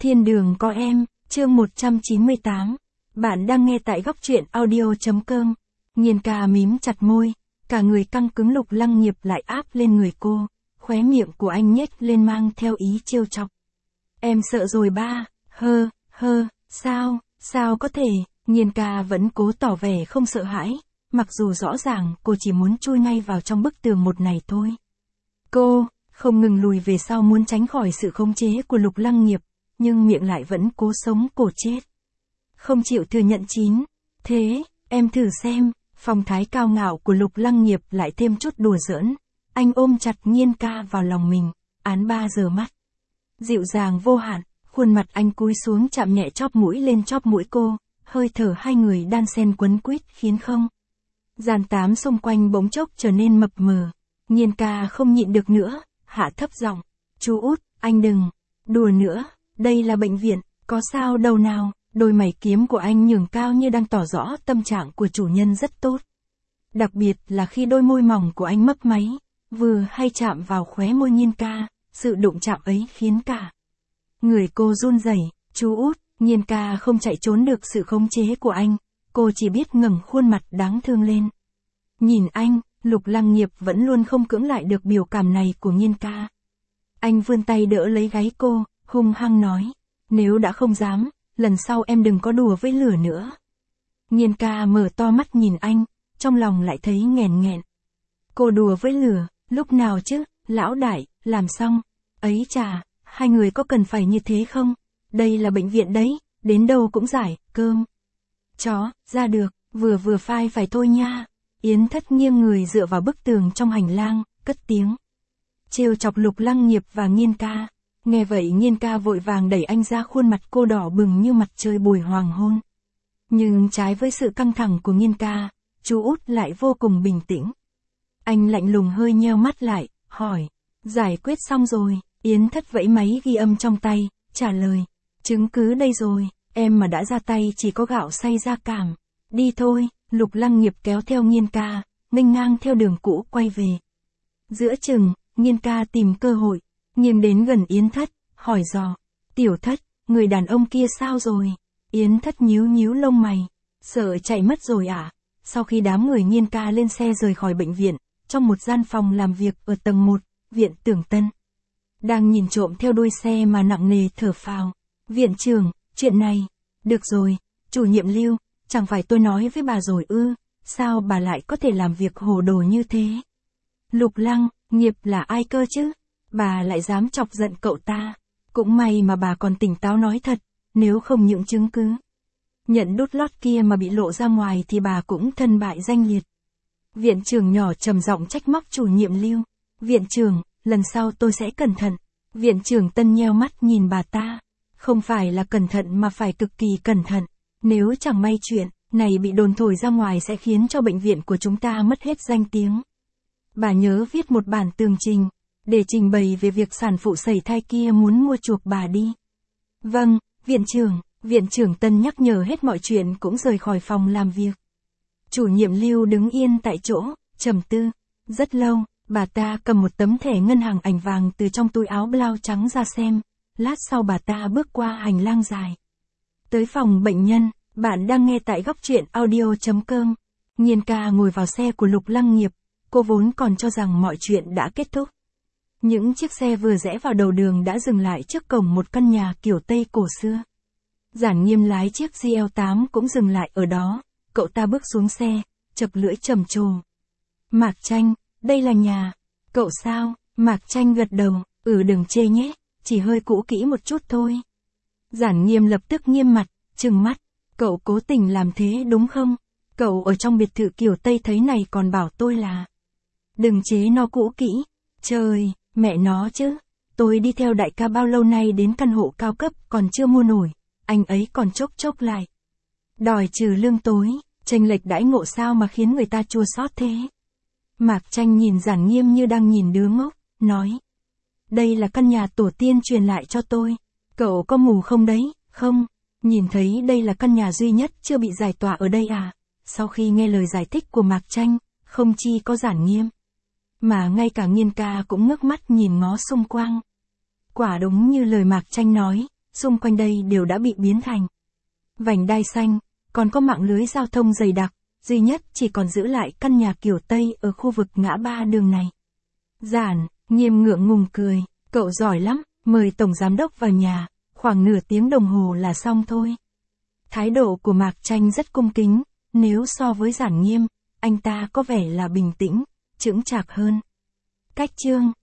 Thiên đường có em, chương 198. Bạn đang nghe tại góc truyện audio.com. Nghiên ca mím chặt môi, cả người căng cứng. Lục Lăng Nghiệp lại áp lên người cô, khóe miệng của anh nhếch lên mang theo ý trêu chọc. Em sợ rồi ba, sao có thể, Nghiên ca vẫn cố tỏ vẻ không sợ hãi, mặc dù rõ ràng cô chỉ muốn chui ngay vào trong bức tường một này thôi. Cô không ngừng lùi về sau muốn tránh khỏi sự khống chế của Lục Lăng Nghiệp, nhưng miệng lại vẫn cố sống cổ chết. Không chịu thừa nhận chín. Thế, em thử xem, phong thái cao ngạo của Lục Lăng Nghiệp lại thêm chút đùa giỡn. Anh ôm chặt Nghiên ca vào lòng mình, án ba giờ mắt. Dịu dàng vô hạn, khuôn mặt anh cúi xuống chạm nhẹ chóp mũi lên chóp mũi cô, hơi thở hai người đan xen quấn quýt khiến không gian tám xung quanh bỗng chốc trở nên mập mờ. Nghiên ca không nhịn được nữa, hạ thấp giọng. Chú út, anh đừng đùa nữa, đây là bệnh viện, có sao đâu nào. Đôi mày kiếm của anh nhường cao như đang tỏ rõ tâm trạng của chủ nhân rất tốt. Đặc biệt là khi đôi môi mỏng của anh mấp máy, vừa hay chạm vào khóe môi Nghiên ca, sự đụng chạm ấy khiến cả người cô run rẩy. Chú út, Nghiên ca không chạy trốn được sự khống chế của anh, cô chỉ biết ngẩng khuôn mặt đáng thương lên. Nhìn anh, Lục Lăng Nghiệp vẫn luôn không cưỡng lại được biểu cảm này của Nghiên ca. Anh vươn tay đỡ lấy gáy cô, hung hăng nói, nếu đã không dám, lần sau em đừng có đùa với lửa nữa. Nghiên ca mở to mắt nhìn anh, trong lòng lại thấy nghẹn nghẹn. Cô đùa với lửa, lúc nào chứ, lão đại, làm xong. Ấy chà, hai người có cần phải như thế không? Đây là bệnh viện đấy, đến đâu cũng giải, cơm. Chó, ra được, vừa phai phải thôi nha. Yến Thất nghiêng người dựa vào bức tường trong hành lang, cất tiếng trêu chọc Lục Lăng Nghiệp và Nghiên ca. Nghe vậy Nghiên ca vội vàng đẩy anh ra, khuôn mặt cô đỏ bừng như mặt trời buổi hoàng hôn. Nhưng trái với sự căng thẳng của Nghiên ca, chú út lại vô cùng bình tĩnh. Anh lạnh lùng hơi nheo mắt lại, hỏi, giải quyết xong rồi. Yến Thất vẫy máy ghi âm trong tay, trả lời, chứng cứ đây rồi, em mà đã ra tay chỉ có gạo xay ra cảm. Đi thôi. Lục Lăng Nghiệp kéo theo Nghiên ca, nghênh ngang theo đường cũ quay về. Giữa chừng, Nghiên ca tìm cơ hội, nghiêng đến gần Yến Thất, hỏi dò, Tiểu Thất, người đàn ông kia sao rồi? Yến Thất nhíu nhíu lông mày, sợ chạy mất rồi à? Sau khi đám người Nghiên ca lên xe rời khỏi bệnh viện, trong một gian phòng làm việc ở tầng 1, viện Tưởng Tân. Đang nhìn trộm theo đuôi xe mà nặng nề thở phào. Viện trưởng, chuyện này, được rồi, chủ nhiệm Lưu, chẳng phải tôi nói với bà rồi ư, sao bà lại có thể làm việc hồ đồ như thế? Lục Lăng Nghiệp là ai cơ chứ? Bà lại dám chọc giận cậu ta. Cũng may mà bà còn tỉnh táo nói thật, nếu không những chứng cứ nhận đút lót kia mà bị lộ ra ngoài thì bà cũng thân bại danh liệt. Viện trưởng nhỏ trầm giọng trách móc chủ nhiệm Lưu. Viện trưởng, lần sau tôi sẽ cẩn thận. Viện trưởng Tân nheo mắt nhìn bà ta. Không phải là cẩn thận mà phải cực kỳ cẩn thận. Nếu chẳng may chuyện này bị đồn thổi ra ngoài sẽ khiến cho bệnh viện của chúng ta mất hết danh tiếng. Bà nhớ viết một bản tường trình, để trình bày về việc sản phụ sẩy thai kia muốn mua chuộc bà đi. Vâng, viện trưởng Tân nhắc nhở hết mọi chuyện cũng rời khỏi phòng làm việc. Chủ nhiệm Lưu đứng yên tại chỗ, trầm tư. Rất lâu, bà ta cầm một tấm thẻ ngân hàng ảnh vàng từ trong túi áo blau trắng ra xem. Lát sau bà ta bước qua hành lang dài, tới phòng bệnh nhân. Bạn đang nghe tại góc truyện audio.com. Nghiên ca ngồi vào xe của Lục Lăng Nghiệp, cô vốn còn cho rằng mọi chuyện đã kết thúc. Những chiếc xe vừa rẽ vào đầu đường đã dừng lại trước cổng một căn nhà kiểu Tây cổ xưa. Giản Nghiêm lái chiếc GL8 cũng dừng lại ở đó, cậu ta bước xuống xe, chập lưỡi trầm trồ. Mạc Tranh, đây là nhà cậu sao? Mạc Tranh gật đầu, đừng chê nhé, chỉ hơi cũ kỹ một chút thôi. Giản Nghiêm lập tức nghiêm mặt, trừng mắt. Cậu cố tình làm thế đúng không? Cậu ở trong biệt thự kiểu Tây thấy này còn bảo tôi là đừng chế nó cũ kỹ. Trời, mẹ nó chứ. Tôi đi theo đại ca bao lâu nay đến căn hộ cao cấp còn chưa mua nổi. Anh ấy còn chốc lại đòi trừ lương tối, chênh lệch đãi ngộ sao mà khiến người ta chua xót thế. Mạc Tranh nhìn Giản Nghiêm như đang nhìn đứa ngốc, nói. Đây là căn nhà tổ tiên truyền lại cho tôi. Cậu có mù không đấy? Không. Nhìn thấy đây là căn nhà duy nhất chưa bị giải tỏa ở đây à? Sau khi nghe lời giải thích của Mạc Tranh, không chi có Giản Nghiêm, mà ngay cả Nghiên ca cũng ngước mắt nhìn ngó xung quanh. Quả đúng như lời Mạc Tranh nói, xung quanh đây đều đã bị biến thành vành đai xanh, còn có mạng lưới giao thông dày đặc, duy nhất chỉ còn giữ lại căn nhà kiểu Tây ở khu vực ngã ba đường này. Giản, Nghiêm ngượng ngùng cười, cậu giỏi lắm, mời tổng giám đốc vào nhà, khoảng nửa tiếng đồng hồ là xong thôi. Thái độ của Mạc Tranh rất cung kính, nếu so với Giản Nghiêm, anh ta có vẻ là bình tĩnh, chững chạc hơn. Cách chương